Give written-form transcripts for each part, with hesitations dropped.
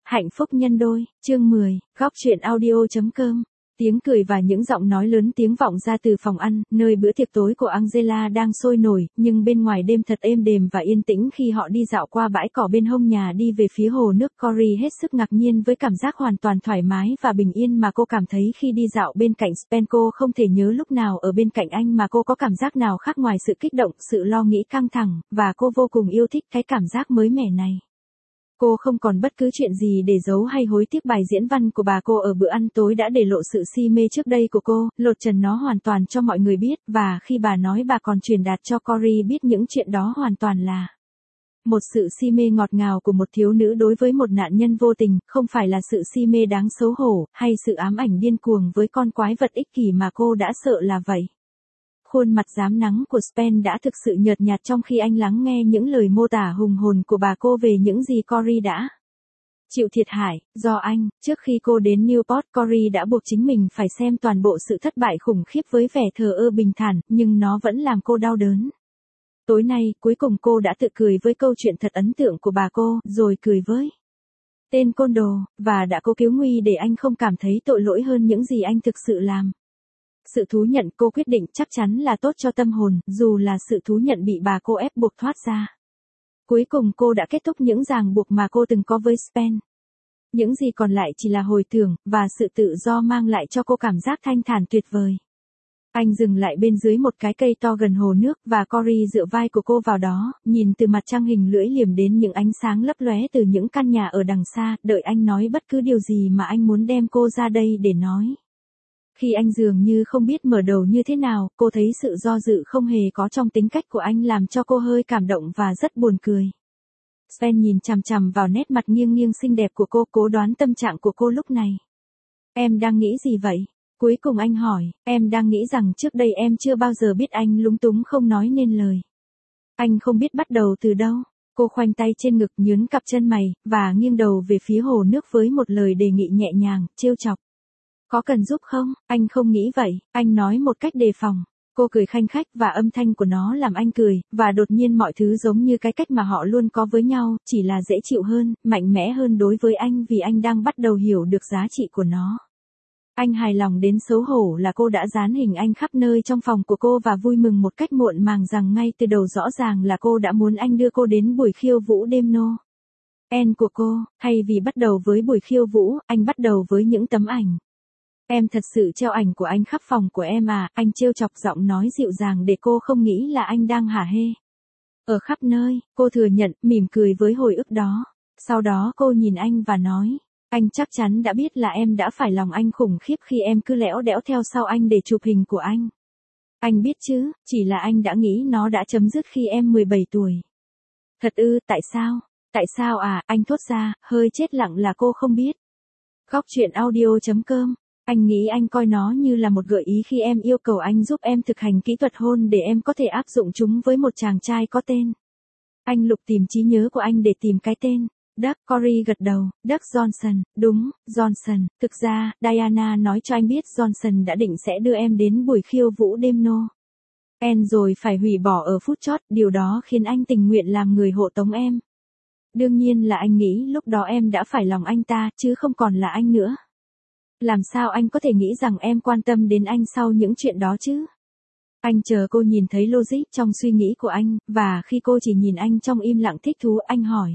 Hạnh phúc nhân đôi, chương 10, góc truyện audio.com. Tiếng cười và những giọng nói lớn tiếng vọng ra từ phòng ăn, nơi bữa tiệc tối của Angela đang sôi nổi, nhưng bên ngoài đêm thật êm đềm và yên tĩnh khi họ đi dạo qua bãi cỏ bên hông nhà đi về phía hồ nước. Corey hết sức ngạc nhiên với cảm giác hoàn toàn thoải mái và bình yên mà cô cảm thấy khi đi dạo bên cạnh Spen. Cô không thể nhớ lúc nào ở bên cạnh anh mà cô có cảm giác nào khác ngoài sự kích động, sự lo nghĩ căng thẳng, và cô vô cùng yêu thích cái cảm giác mới mẻ này. Cô không còn bất cứ chuyện gì để giấu hay hối tiếc. Bài diễn văn của bà cô ở bữa ăn tối đã để lộ sự si mê trước đây của cô, lột trần nó hoàn toàn cho mọi người biết, và khi bà nói bà còn truyền đạt cho Corey biết những chuyện đó hoàn toàn là một sự si mê ngọt ngào của một thiếu nữ đối với một nạn nhân vô tình, không phải là sự si mê đáng xấu hổ, hay sự ám ảnh điên cuồng với con quái vật ích kỷ mà cô đã sợ là vậy. Khuôn mặt rám nắng của Spen đã thực sự nhợt nhạt trong khi anh lắng nghe những lời mô tả hùng hồn của bà cô về những gì Corey đã chịu thiệt hại do anh. Trước khi cô đến Newport, Corey đã buộc chính mình phải xem toàn bộ sự thất bại khủng khiếp với vẻ thờ ơ bình thản, nhưng nó vẫn làm cô đau đớn. Tối nay, cuối cùng cô đã tự cười với câu chuyện thật ấn tượng của bà cô, rồi cười với tên côn đồ, và đã cố cứu nguy để anh không cảm thấy tội lỗi hơn những gì anh thực sự làm. Sự thú nhận cô quyết định chắc chắn là tốt cho tâm hồn, dù là sự thú nhận bị bà cô ép buộc thoát ra. Cuối cùng cô đã kết thúc những ràng buộc mà cô từng có với Spen. Những gì còn lại chỉ là hồi tưởng, và sự tự do mang lại cho cô cảm giác thanh thản tuyệt vời. Anh dừng lại bên dưới một cái cây to gần hồ nước, và Corey dựa vai của cô vào đó, nhìn từ mặt trăng hình lưỡi liềm đến những ánh sáng lấp lóe từ những căn nhà ở đằng xa, đợi anh nói bất cứ điều gì mà anh muốn đem cô ra đây để nói. Khi anh dường như không biết mở đầu như thế nào, cô thấy sự do dự không hề có trong tính cách của anh làm cho cô hơi cảm động và rất buồn cười. Spen nhìn chằm chằm vào nét mặt nghiêng nghiêng xinh đẹp của cô, cố đoán tâm trạng của cô lúc này. Em đang nghĩ gì vậy? Cuối cùng anh hỏi. Em đang nghĩ rằng trước đây em chưa bao giờ biết anh lúng túng không nói nên lời. Anh không biết bắt đầu từ đâu. Cô khoanh tay trên ngực, nhướng cặp chân mày, và nghiêng đầu về phía hồ nước với một lời đề nghị nhẹ nhàng, trêu chọc. Có cần giúp không? Anh không nghĩ vậy, anh nói một cách đề phòng. Cô cười khanh khách và âm thanh của nó làm anh cười, và đột nhiên mọi thứ giống như cái cách mà họ luôn có với nhau, chỉ là dễ chịu hơn, mạnh mẽ hơn đối với anh vì anh đang bắt đầu hiểu được giá trị của nó. Anh hài lòng đến xấu hổ là cô đã dán hình anh khắp nơi trong phòng của cô và vui mừng một cách muộn màng rằng ngay từ đầu rõ ràng là cô đã muốn anh đưa cô đến buổi khiêu vũ đêm Noel của cô. Thay vì bắt đầu với buổi khiêu vũ, anh bắt đầu với những tấm ảnh. Em thật sự treo ảnh của anh khắp phòng của em à? Anh trêu chọc, giọng nói dịu dàng để cô không nghĩ là anh đang hả hê. Ở khắp nơi, cô thừa nhận, mỉm cười với hồi ức đó. Sau đó cô nhìn anh và nói, anh chắc chắn đã biết là em đã phải lòng anh khủng khiếp khi em cứ lẽo đẽo theo sau anh để chụp hình của anh. Anh biết chứ, chỉ là anh đã nghĩ nó đã chấm dứt khi em 17 tuổi. Thật ư? Tại sao? Tại sao à? Anh thốt ra, hơi chết lặng là cô không biết. Góc truyện audio.com. Anh nghĩ anh coi nó như là một gợi ý khi em yêu cầu anh giúp em thực hành kỹ thuật hôn để em có thể áp dụng chúng với một chàng trai có tên. Anh lục tìm trí nhớ của anh để tìm cái tên. Doug. Corey gật đầu. Doug Johnson. Đúng, Johnson. Thực ra, Diana nói cho anh biết Johnson đã định sẽ đưa em đến buổi khiêu vũ đêm Noel rồi phải hủy bỏ ở phút chót, điều đó khiến anh tình nguyện làm người hộ tống em. Đương nhiên là anh nghĩ lúc đó em đã phải lòng anh ta, chứ không còn là anh nữa. Làm sao anh có thể nghĩ rằng em quan tâm đến anh sau những chuyện đó chứ? Anh chờ cô nhìn thấy logic trong suy nghĩ của anh, và khi cô chỉ nhìn anh trong im lặng thích thú, anh hỏi.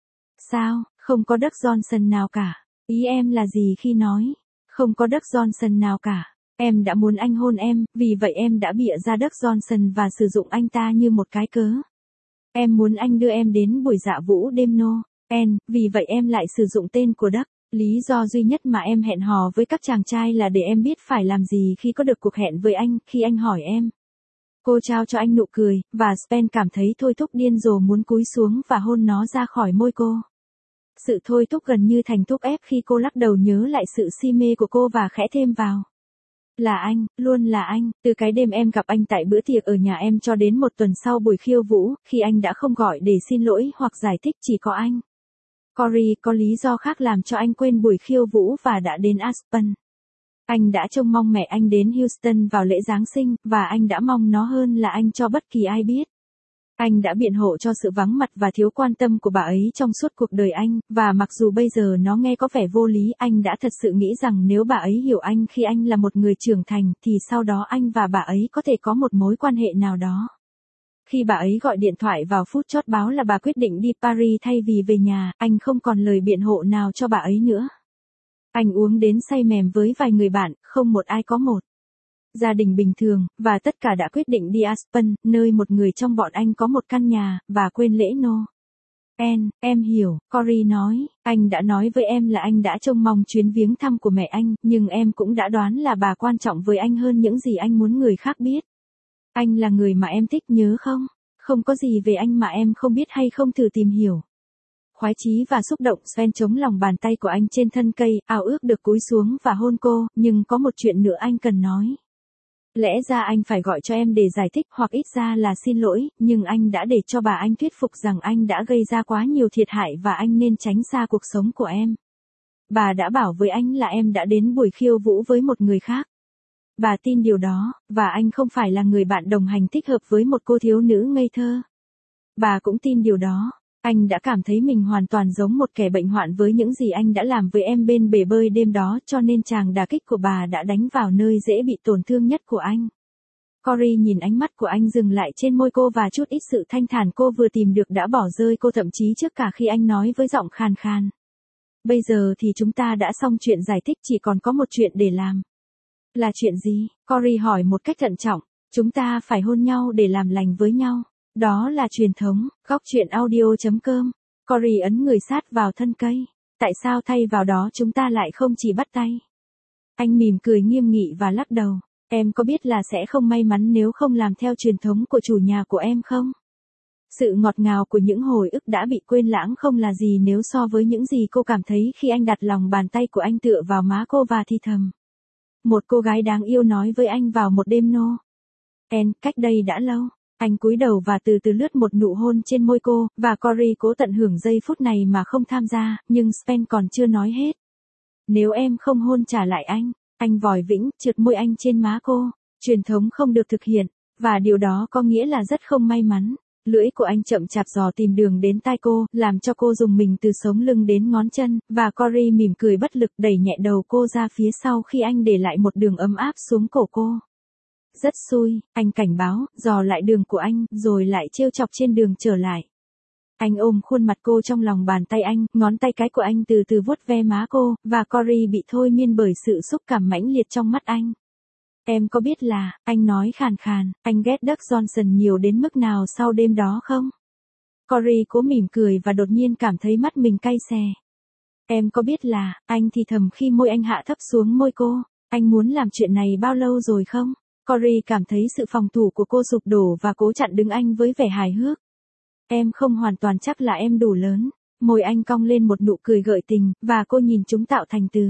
Sao, không có Doug Johnson nào cả? Ý em là gì khi nói, không có Doug Johnson nào cả? Em đã muốn anh hôn em, vì vậy em đã bịa ra Doug Johnson và sử dụng anh ta như một cái cớ. Em muốn anh đưa em đến buổi dạ vũ đêm Noel, vì vậy em lại sử dụng tên của Doug. Lý do duy nhất mà em hẹn hò với các chàng trai là để em biết phải làm gì khi có được cuộc hẹn với anh, khi anh hỏi em. Cô trao cho anh nụ cười, và Spen cảm thấy thôi thúc điên rồ muốn cúi xuống và hôn nó ra khỏi môi cô. Sự thôi thúc gần như thành thúc ép khi cô lắc đầu nhớ lại sự si mê của cô và khẽ thêm vào. Là anh, luôn là anh, từ cái đêm em gặp anh tại bữa tiệc ở nhà em cho đến một tuần sau buổi khiêu vũ, khi anh đã không gọi để xin lỗi hoặc giải thích, chỉ có anh. Corey có lý do khác làm cho anh quên buổi khiêu vũ và đã đến Aspen. Anh đã trông mong mẹ anh đến Houston vào lễ Giáng sinh, và anh đã mong nó hơn là anh cho bất kỳ ai biết. Anh đã biện hộ cho sự vắng mặt và thiếu quan tâm của bà ấy trong suốt cuộc đời anh, và mặc dù bây giờ nó nghe có vẻ vô lý, anh đã thật sự nghĩ rằng nếu bà ấy hiểu anh khi anh là một người trưởng thành, thì sau đó anh và bà ấy có thể có một mối quan hệ nào đó. Khi bà ấy gọi điện thoại vào phút chót báo là bà quyết định đi Paris thay vì về nhà, anh không còn lời biện hộ nào cho bà ấy nữa. Anh uống đến say mềm với vài người bạn, không một ai có một gia đình bình thường, và tất cả đã quyết định đi Aspen, nơi một người trong bọn anh có một căn nhà, và quên lễ Noel. Em hiểu, Cory nói, anh đã nói với em là anh đã trông mong chuyến viếng thăm của mẹ anh, nhưng em cũng đã đoán là bà quan trọng với anh hơn những gì anh muốn người khác biết. Anh là người mà em thích, nhớ không? Không có gì về anh mà em không biết hay không thử tìm hiểu. Khoái chí và xúc động, Sven chống lòng bàn tay của anh trên thân cây, ao ước được cúi xuống và hôn cô, nhưng có một chuyện nữa anh cần nói. Lẽ ra anh phải gọi cho em để giải thích hoặc ít ra là xin lỗi, nhưng anh đã để cho bà anh thuyết phục rằng anh đã gây ra quá nhiều thiệt hại và anh nên tránh xa cuộc sống của em. Bà đã bảo với anh là em đã đến buổi khiêu vũ với một người khác. Bà tin điều đó, và anh không phải là người bạn đồng hành thích hợp với một cô thiếu nữ ngây thơ. Bà cũng tin điều đó. Anh đã cảm thấy mình hoàn toàn giống một kẻ bệnh hoạn với những gì anh đã làm với em bên bể bơi đêm đó, cho nên tràng đả kích của bà đã đánh vào nơi dễ bị tổn thương nhất của anh. Cory nhìn ánh mắt của anh dừng lại trên môi cô và chút ít sự thanh thản cô vừa tìm được đã bỏ rơi cô thậm chí trước cả khi anh nói với giọng khàn khàn. Bây giờ thì chúng ta đã xong chuyện giải thích, chỉ còn có một chuyện để làm. Là chuyện gì? Cory hỏi một cách thận trọng. Chúng ta phải hôn nhau để làm lành với nhau. Đó là truyền thống. Góc truyện audio.com. Cory ấn người sát vào thân cây. Tại sao thay vào đó chúng ta lại không chỉ bắt tay? Anh mỉm cười nghiêm nghị và lắc đầu. Em có biết là sẽ không may mắn nếu không làm theo truyền thống của chủ nhà của em không? Sự ngọt ngào của những hồi ức đã bị quên lãng không là gì nếu so với những gì cô cảm thấy khi anh đặt lòng bàn tay của anh tựa vào má cô và thì thầm. Một cô gái đáng yêu nói với anh vào một đêm Noel, cách đây đã lâu. Anh cúi đầu và từ từ lướt một nụ hôn trên môi cô, và Cory cố tận hưởng giây phút này mà không tham gia, nhưng Sven còn chưa nói hết. Nếu em không hôn trả lại anh vòi vĩnh, trượt môi anh trên má cô. Truyền thống không được thực hiện, và điều đó có nghĩa là rất không may mắn. Lưỡi của anh chậm chạp dò tìm đường đến tai cô, làm cho cô rùng mình từ sống lưng đến ngón chân, và Cory mỉm cười bất lực đẩy nhẹ đầu cô ra phía sau khi anh để lại một đường ấm áp xuống cổ cô. Rất xui, anh cảnh báo, dò lại đường của anh, rồi lại trêu chọc trên đường trở lại. Anh ôm khuôn mặt cô trong lòng bàn tay anh, ngón tay cái của anh từ từ vuốt ve má cô, và Cory bị thôi miên bởi sự xúc cảm mãnh liệt trong mắt anh. Em có biết là, anh nói khàn khàn, anh ghét Doug Johnson nhiều đến mức nào sau đêm đó không? Cory cố mỉm cười và đột nhiên cảm thấy mắt mình cay xè. Em có biết là, anh thì thầm khi môi anh hạ thấp xuống môi cô, anh muốn làm chuyện này bao lâu rồi không? Cory cảm thấy sự phòng thủ của cô sụp đổ và cố chặn đứng anh với vẻ hài hước. Em không hoàn toàn chắc là em đủ lớn. Môi anh cong lên một nụ cười gợi tình, và cô nhìn chúng tạo thành từ.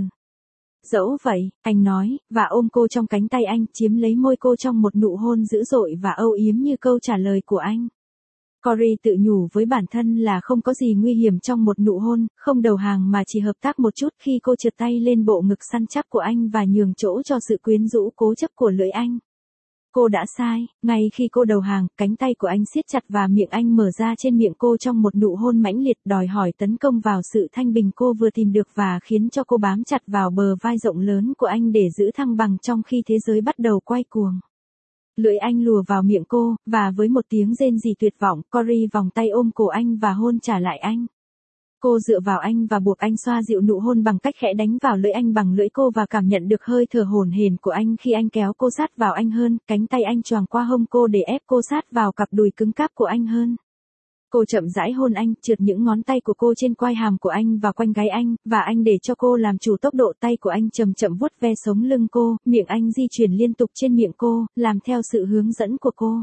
Dẫu vậy, anh nói, và ôm cô trong cánh tay anh, chiếm lấy môi cô trong một nụ hôn dữ dội và âu yếm như câu trả lời của anh. Cory tự nhủ với bản thân là không có gì nguy hiểm trong một nụ hôn, không đầu hàng mà chỉ hợp tác một chút khi cô trượt tay lên bộ ngực săn chắc của anh và nhường chỗ cho sự quyến rũ cố chấp của lưỡi anh. Cô đã sai, ngay khi cô đầu hàng, cánh tay của anh siết chặt và miệng anh mở ra trên miệng cô trong một nụ hôn mãnh liệt đòi hỏi tấn công vào sự thanh bình cô vừa tìm được và khiến cho cô bám chặt vào bờ vai rộng lớn của anh để giữ thăng bằng trong khi thế giới bắt đầu quay cuồng. Lưỡi anh lùa vào miệng cô, và với một tiếng rên rỉ tuyệt vọng, Cory vòng tay ôm cổ anh và hôn trả lại anh. Cô dựa vào anh và buộc anh xoa dịu nụ hôn bằng cách khẽ đánh vào lưỡi anh bằng lưỡi cô và cảm nhận được hơi thở hổn hển của anh khi anh kéo cô sát vào anh hơn, cánh tay anh choàng qua hông cô để ép cô sát vào cặp đùi cứng cáp của anh hơn. Cô chậm rãi hôn anh, trượt những ngón tay của cô trên quai hàm của anh và quanh gáy anh, và anh để cho cô làm chủ tốc độ tay của anh chậm chậm vuốt ve sống lưng cô, miệng anh di chuyển liên tục trên miệng cô, làm theo sự hướng dẫn của cô.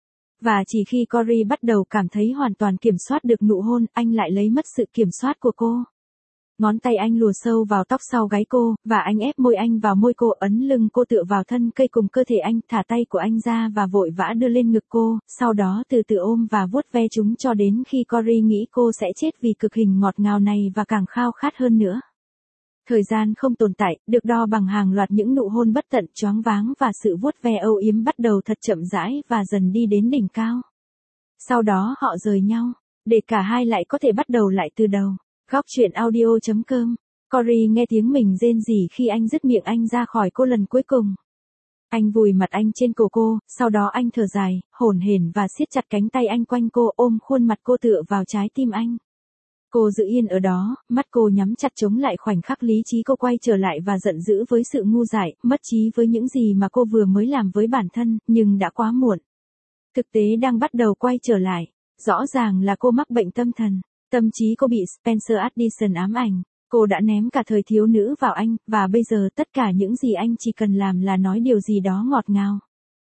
Và chỉ khi Cory bắt đầu cảm thấy hoàn toàn kiểm soát được nụ hôn, anh lại lấy mất sự kiểm soát của cô. Ngón tay anh lùa sâu vào tóc sau gáy cô, và anh ép môi anh vào môi cô, ấn lưng cô tựa vào thân cây cùng cơ thể anh, thả tay của anh ra và vội vã đưa lên ngực cô, sau đó từ từ ôm và vuốt ve chúng cho đến khi Cory nghĩ cô sẽ chết vì cực hình ngọt ngào này và càng khao khát hơn nữa. Thời gian không tồn tại, được đo bằng hàng loạt những nụ hôn bất tận, choáng váng và sự vuốt ve âu yếm bắt đầu thật chậm rãi và dần đi đến đỉnh cao. Sau đó họ rời nhau, để cả hai lại có thể bắt đầu lại từ đầu. Góc truyện audio.com. Corey nghe tiếng mình rên rỉ khi anh dứt miệng anh ra khỏi cô lần cuối cùng. Anh vùi mặt anh trên cổ cô, sau đó anh thở dài, hổn hển và siết chặt cánh tay anh quanh cô, ôm khuôn mặt cô tựa vào trái tim anh. Cô giữ yên ở đó, mắt cô nhắm chặt chống lại khoảnh khắc lý trí cô quay trở lại và giận dữ với sự ngu dại, mất trí với những gì mà cô vừa mới làm với bản thân, nhưng đã quá muộn. Thực tế đang bắt đầu quay trở lại. Rõ ràng là cô mắc bệnh tâm thần. Tâm trí cô bị Spencer Addison ám ảnh. Cô đã ném cả thời thiếu nữ vào anh, và bây giờ tất cả những gì anh chỉ cần làm là nói điều gì đó ngọt ngào.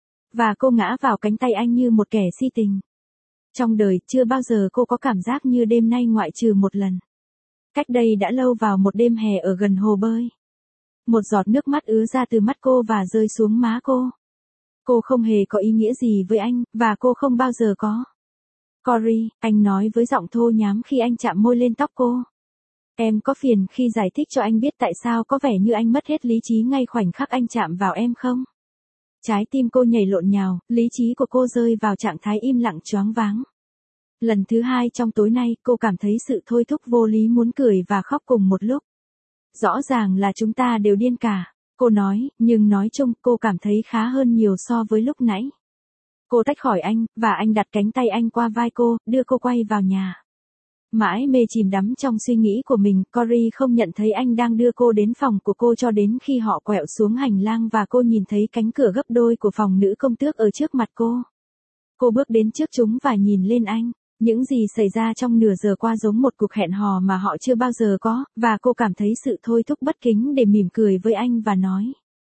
Và cô ngã vào cánh tay anh như một kẻ si tình. Trong đời, chưa bao giờ cô có cảm giác như đêm nay ngoại trừ một lần. Cách đây đã lâu, vào một đêm hè ở gần hồ bơi. Một giọt nước mắt ứa ra từ mắt cô và rơi xuống má cô. Cô không hề có ý nghĩa gì với anh, và cô không bao giờ có. Corey, anh nói với giọng thô nhám khi anh chạm môi lên tóc cô. Em có phiền khi giải thích cho anh biết tại sao có vẻ như anh mất hết lý trí ngay khoảnh khắc anh chạm vào em không? Trái tim cô nhảy lộn nhào, lý trí của cô rơi vào trạng thái im lặng choáng váng. Lần thứ hai trong tối nay, cô cảm thấy sự thôi thúc vô lý muốn cười và khóc cùng một lúc. Rõ ràng là chúng ta đều điên cả, cô nói, nhưng nói chung cô cảm thấy khá hơn nhiều so với lúc nãy. Cô tách khỏi anh, và anh đặt cánh tay anh qua vai cô, đưa cô quay vào nhà. Mãi mê chìm đắm trong suy nghĩ của mình, Corey không nhận thấy anh đang đưa cô đến phòng của cô cho đến khi họ quẹo xuống hành lang và cô nhìn thấy cánh cửa gấp đôi của phòng nữ công tước ở trước mặt cô. Cô bước đến trước chúng và nhìn lên anh. Những gì xảy ra trong nửa giờ qua giống một cuộc hẹn hò mà họ chưa bao giờ có, và cô cảm thấy sự thôi thúc bất kính để mỉm cười với anh và nói.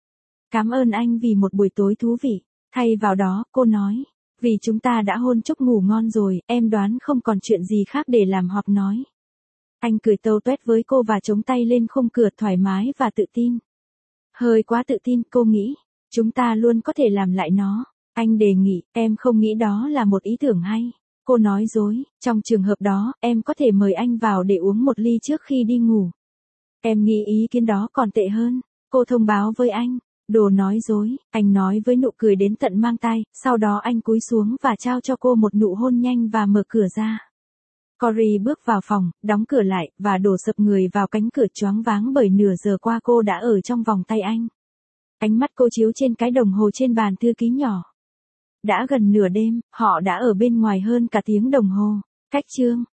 Cảm ơn anh vì một buổi tối thú vị. Thay vào đó, cô nói. Vì chúng ta đã hôn chúc ngủ ngon rồi, em đoán không còn chuyện gì khác để làm hoặc nói. Anh cười tâu tuét với cô và chống tay lên khung cửa thoải mái và tự tin. Hơi quá tự tin, cô nghĩ. Chúng ta luôn có thể làm lại nó. Anh đề nghị, em không nghĩ đó là một ý tưởng hay. Cô nói dối, trong trường hợp đó, em có thể mời anh vào để uống một ly trước khi đi ngủ. Em nghĩ ý kiến đó còn tệ hơn. Cô thông báo với anh. Đồ nói dối, anh nói với nụ cười đến tận mang tai, sau đó anh cúi xuống và trao cho cô một nụ hôn nhanh và mở cửa ra. Corey bước vào phòng, đóng cửa lại, và đổ sập người vào cánh cửa choáng váng bởi nửa giờ qua cô đã ở trong vòng tay anh. Ánh mắt cô chiếu trên cái đồng hồ trên bàn thư ký nhỏ. Đã gần nửa đêm, họ đã ở bên ngoài hơn cả tiếng đồng hồ. Cách chương